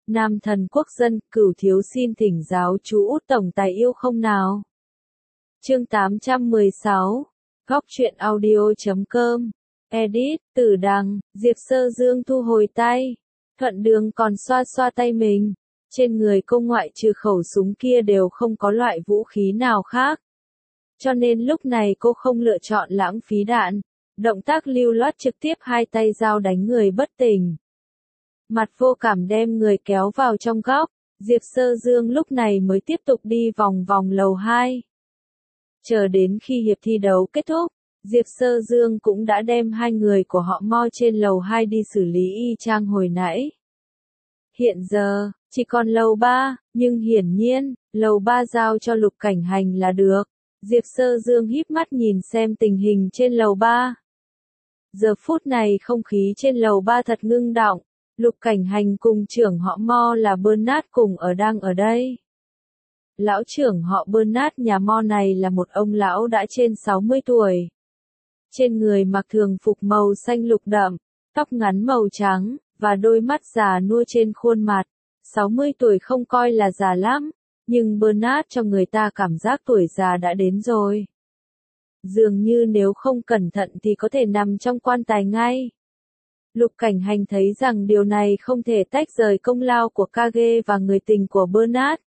Nam thần quốc dân, Cửu thiếu xin thỉnh giáo chú Út tổng tài yêu không nào. Chương 816, Góc truyện audio.com, Edit, Tử Đằng, Diệp Sơ Dương thu hồi tay. Thuận Đường còn xoa xoa tay mình. Trên người cô ngoại trừ khẩu súng kia đều không có loại vũ khí nào khác. Cho nên lúc này cô không lựa chọn lãng phí đạn. Động tác lưu loát trực tiếp hai tay giao đánh người bất tỉnh. Mặt vô cảm đem người kéo vào trong góc, Diệp Sơ Dương lúc này mới tiếp tục đi vòng vòng lầu 2. Chờ đến khi hiệp thi đấu kết thúc, Diệp Sơ Dương cũng đã đem hai người của họ mo trên lầu 2 đi xử lý y chang hồi nãy. Hiện giờ, chỉ còn lầu 3, nhưng hiển nhiên, lầu 3 giao cho Lục Cảnh Hành là được. Diệp Sơ Dương híp mắt nhìn xem tình hình trên lầu 3. Giờ phút này không khí trên lầu 3 thật ngưng đọng. Lục Cảnh Hành cùng trưởng họ Mo là Bernard cùng đang ở đây. Lão trưởng họ Bernard nhà Mo này là một ông lão đã trên 60 tuổi. Trên người mặc thường phục màu xanh lục đậm, tóc ngắn màu trắng, và đôi mắt già nua trên khuôn mặt. 60 tuổi không coi là già lắm, nhưng Bernard cho người ta cảm giác tuổi già đã đến rồi. Dường như nếu không cẩn thận thì có thể nằm trong quan tài ngay. Lục Cảnh Hành thấy rằng điều này không thể tách rời công lao của Kage và người tình của Bernard.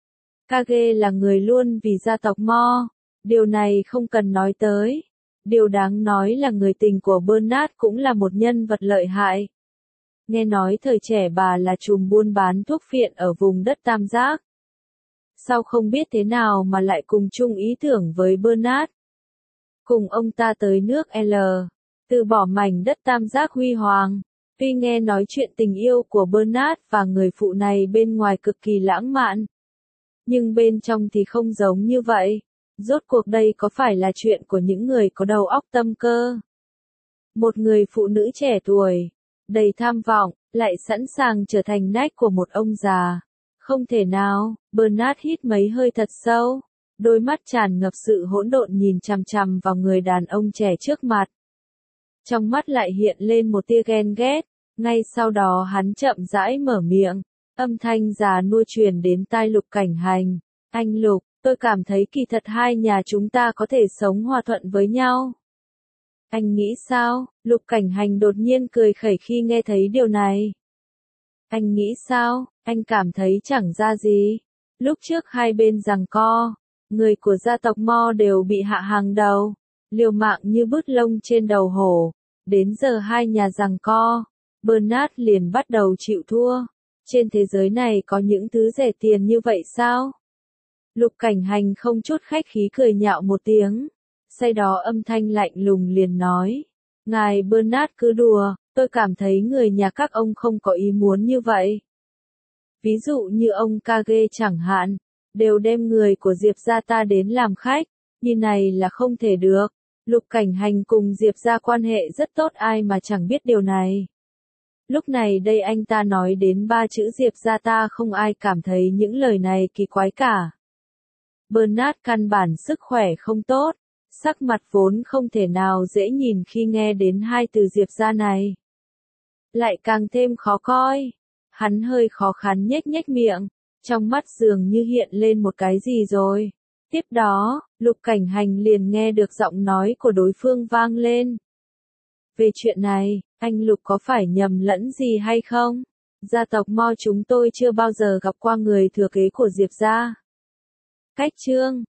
Kage là người luôn vì gia tộc Mo, điều này không cần nói tới. Điều đáng nói là người tình của Bernard cũng là một nhân vật lợi hại. Nghe nói thời trẻ bà là trùm buôn bán thuốc phiện ở vùng đất Tam Giác. Sao không biết thế nào mà lại cùng chung ý tưởng với Bernard. Cùng ông ta tới nước L. Từ bỏ mảnh đất Tam Giác huy hoàng. Tuy nghe nói chuyện tình yêu của Bernard và người phụ này bên ngoài cực kỳ lãng mạn. Nhưng bên trong thì không giống như vậy. Rốt cuộc đây có phải là chuyện của những người có đầu óc tâm cơ? Một người phụ nữ trẻ tuổi, đầy tham vọng, lại sẵn sàng trở thành nách của một ông già. Không thể nào. Bernard hít mấy hơi thật sâu. Đôi mắt tràn ngập sự hỗn độn nhìn chằm chằm vào người đàn ông trẻ trước mặt. Trong mắt lại hiện lên một tia ghen ghét, ngay sau đó hắn chậm rãi mở miệng, âm thanh già nua truyền đến tai Lục Cảnh Hành. Anh Lục, tôi cảm thấy kỳ thật hai nhà chúng ta có thể sống hòa thuận với nhau. Anh nghĩ sao? Lục Cảnh Hành đột nhiên cười khẩy khi nghe thấy điều này. Anh nghĩ sao? Anh cảm thấy chẳng ra gì. Lúc trước hai bên giằng co, người của gia tộc Mo đều bị hạ hàng đầu. Liều mạng như bứt lông trên đầu hổ. Đến giờ hai nhà giằng co, Bernard liền bắt đầu chịu thua. Trên thế giới này có những thứ rẻ tiền như vậy sao? Lục Cảnh Hành không chút khách khí cười nhạo một tiếng. Sau đó âm thanh lạnh lùng liền nói. Ngài Bernard cứ đùa, tôi cảm thấy người nhà các ông không có ý muốn như vậy. Ví dụ như ông Kage chẳng hạn, đều đem người của Diệp gia ta đến làm khách, như này là không thể được. Lục Cảnh Hành cùng Diệp gia quan hệ rất tốt, ai mà chẳng biết điều này. Lúc này đây anh ta nói đến ba chữ Diệp gia ta, không ai cảm thấy những lời này kỳ quái cả. Bernard căn bản sức khỏe không tốt, sắc mặt vốn không thể nào dễ nhìn khi nghe đến hai từ Diệp gia này. Lại càng thêm khó coi. Hắn hơi khó khăn nhếch nhếch miệng, trong mắt dường như hiện lên một cái gì rồi. Tiếp đó, Lục Cảnh Hành liền nghe được giọng nói của đối phương vang lên. Về chuyện này, anh Lục có phải nhầm lẫn gì hay không? Gia tộc Mo chúng tôi chưa bao giờ gặp qua người thừa kế của Diệp gia. Cách chương